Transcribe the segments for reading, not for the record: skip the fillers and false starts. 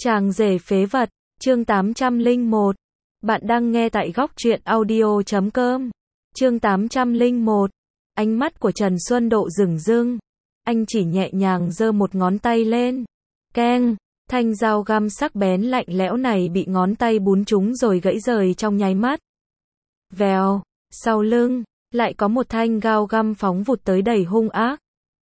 Chàng rể phế vật, chương 801. Bạn đang nghe tại góc truyện audio.com. Chương 801. Ánh mắt của Trần Xuân Độ rừng rưng. Anh chỉ nhẹ nhàng giơ một ngón tay lên. Keng, thanh dao găm sắc bén lạnh lẽo này bị ngón tay bún trúng rồi gãy rời trong nháy mắt. Vèo, sau lưng, lại có một thanh dao găm phóng vụt tới đầy hung ác.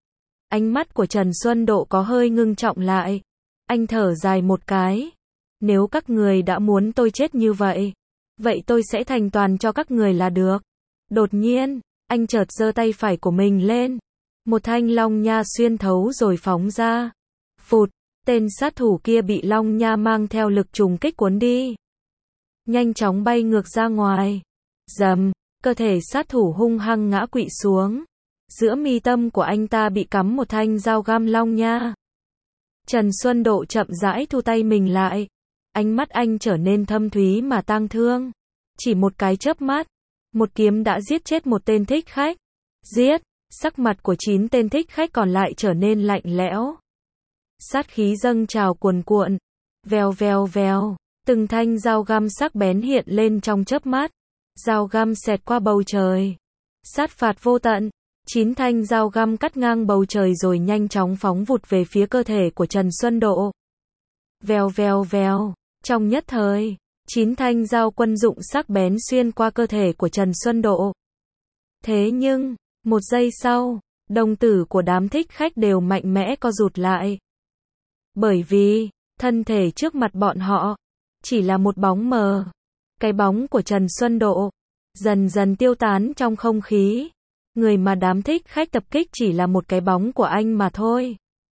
Ánh mắt của Trần Xuân Độ có hơi ngưng trọng lại. Anh thở dài một cái. Nếu các người đã muốn tôi chết như vậy, vậy tôi sẽ thành toàn cho các người là được. Đột nhiên, anh chợt giơ tay phải của mình lên. Một thanh long nha xuyên thấu rồi phóng ra. Phụt, tên sát thủ kia bị long nha mang theo lực trùng kích cuốn đi. Nhanh chóng bay ngược ra ngoài. Rầm, cơ thể sát thủ hung hăng ngã quỵ xuống. Giữa mi tâm của anh ta bị cắm một thanh dao găm long nha. Trần Xuân Độ chậm rãi thu tay mình lại. Ánh mắt anh trở nên thâm thúy mà tang thương. Chỉ một cái chớp mắt, một kiếm đã giết chết một tên thích khách. Giết, sắc mặt của 9 tên thích khách còn lại trở nên lạnh lẽo. Sát khí dâng trào cuồn cuộn. Vèo vèo vèo, từng thanh dao găm sắc bén hiện lên trong chớp mắt. Dao găm xẹt qua bầu trời. Sát phạt vô tận. 9 thanh dao găm cắt ngang bầu trời rồi nhanh chóng phóng vụt về phía cơ thể của Trần Xuân Độ. Vèo vèo vèo, trong nhất thời, 9 thanh dao quân dụng sắc bén xuyên qua cơ thể của Trần Xuân Độ. Thế nhưng, một giây sau, đồng tử của đám thích khách đều mạnh mẽ co rụt lại. Bởi vì, thân thể trước mặt bọn họ, chỉ là một bóng mờ. Cái bóng của Trần Xuân Độ, dần dần tiêu tán trong không khí. Người mà đám thích khách tập kích chỉ là một cái bóng của anh mà thôi.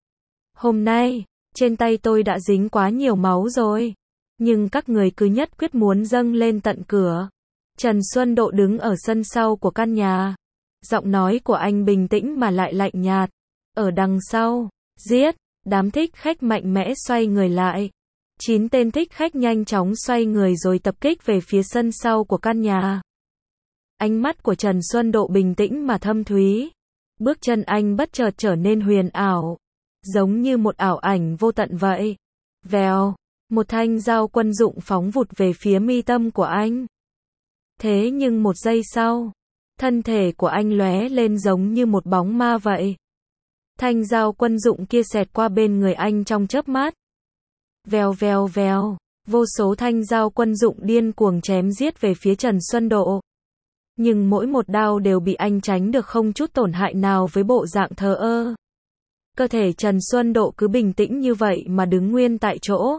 Hôm nay, trên tay tôi đã dính quá nhiều máu rồi. Nhưng các người cứ nhất quyết muốn dâng lên tận cửa. Trần Xuân Độ đứng ở sân sau của căn nhà. Giọng nói của anh bình tĩnh mà lại lạnh nhạt. Ở đằng sau, giết, đám thích khách mạnh mẽ xoay người lại. 9 tên thích khách nhanh chóng xoay người rồi tập kích về phía sân sau của căn nhà. Ánh mắt của Trần Xuân Độ bình tĩnh mà thâm thúy. Bước chân anh bất chợt trở nên huyền ảo. Giống như một ảo ảnh vô tận vậy. Vèo, một thanh dao quân dụng phóng vụt về phía mi tâm của anh. Thế nhưng một giây sau, thân thể của anh lóe lên giống như một bóng ma vậy. Thanh dao quân dụng kia xẹt qua bên người anh trong chớp mắt. Vèo vèo vèo, vô số thanh dao quân dụng điên cuồng chém giết về phía Trần Xuân Độ. Nhưng mỗi một đao đều bị anh tránh được không chút tổn hại nào với bộ dạng thờ ơ. Cơ thể Trần Xuân Độ cứ bình tĩnh như vậy mà đứng nguyên tại chỗ.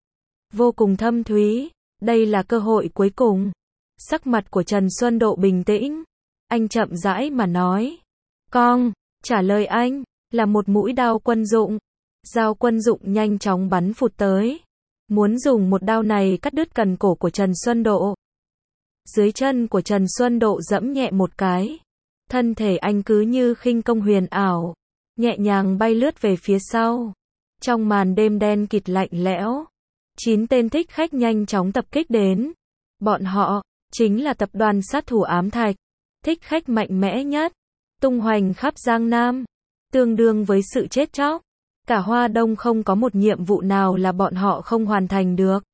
Vô cùng thâm thúy, đây là cơ hội cuối cùng. Sắc mặt của Trần Xuân Độ bình tĩnh. Anh chậm rãi mà nói. Con, trả lời anh, là một mũi đao quân dụng. Dao quân dụng nhanh chóng bắn phụt tới. Muốn dùng một đao này cắt đứt cần cổ của Trần Xuân Độ. Dưới chân của Trần Xuân Độ giẫm nhẹ một cái. Thân thể anh cứ như khinh công huyền ảo. Nhẹ nhàng bay lướt về phía sau. Trong màn đêm đen kịt lạnh lẽo. 9 tên thích khách nhanh chóng tập kích đến. Bọn họ, chính là tập đoàn sát thủ ám thạch. Thích khách mạnh mẽ nhất. Tung hoành khắp Giang Nam. Tương đương với sự chết chóc. Cả Hoa Đông không có một nhiệm vụ nào là bọn họ không hoàn thành được.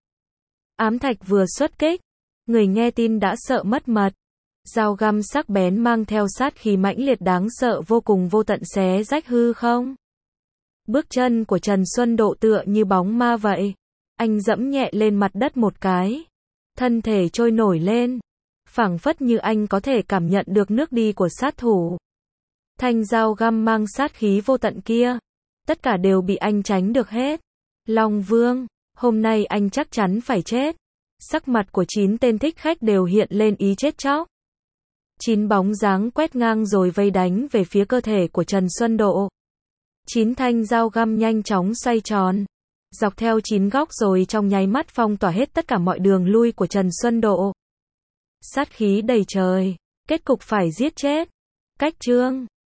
Ám thạch vừa xuất kích. Người nghe tin đã sợ mất mật. Dao găm sắc bén mang theo sát khí mãnh liệt đáng sợ vô cùng vô tận xé rách hư không. Bước chân của Trần Xuân Độ tựa như bóng ma vậy. Anh giẫm nhẹ lên mặt đất một cái. Thân thể trôi nổi lên. Phảng phất như anh có thể cảm nhận được nước đi của sát thủ. Thanh dao găm mang sát khí vô tận kia. Tất cả đều bị anh tránh được hết. Long Vương, hôm nay anh chắc chắn phải chết. Sắc mặt của 9 tên thích khách đều hiện lên ý chết chóc. 9 bóng dáng quét ngang rồi vây đánh về phía cơ thể của Trần Xuân Độ. 9 thanh dao găm nhanh chóng xoay tròn. Dọc theo 9 góc rồi trong nháy mắt phong tỏa hết tất cả mọi đường lui của Trần Xuân Độ. Sát khí đầy trời. Kết cục phải giết chết. Cách chương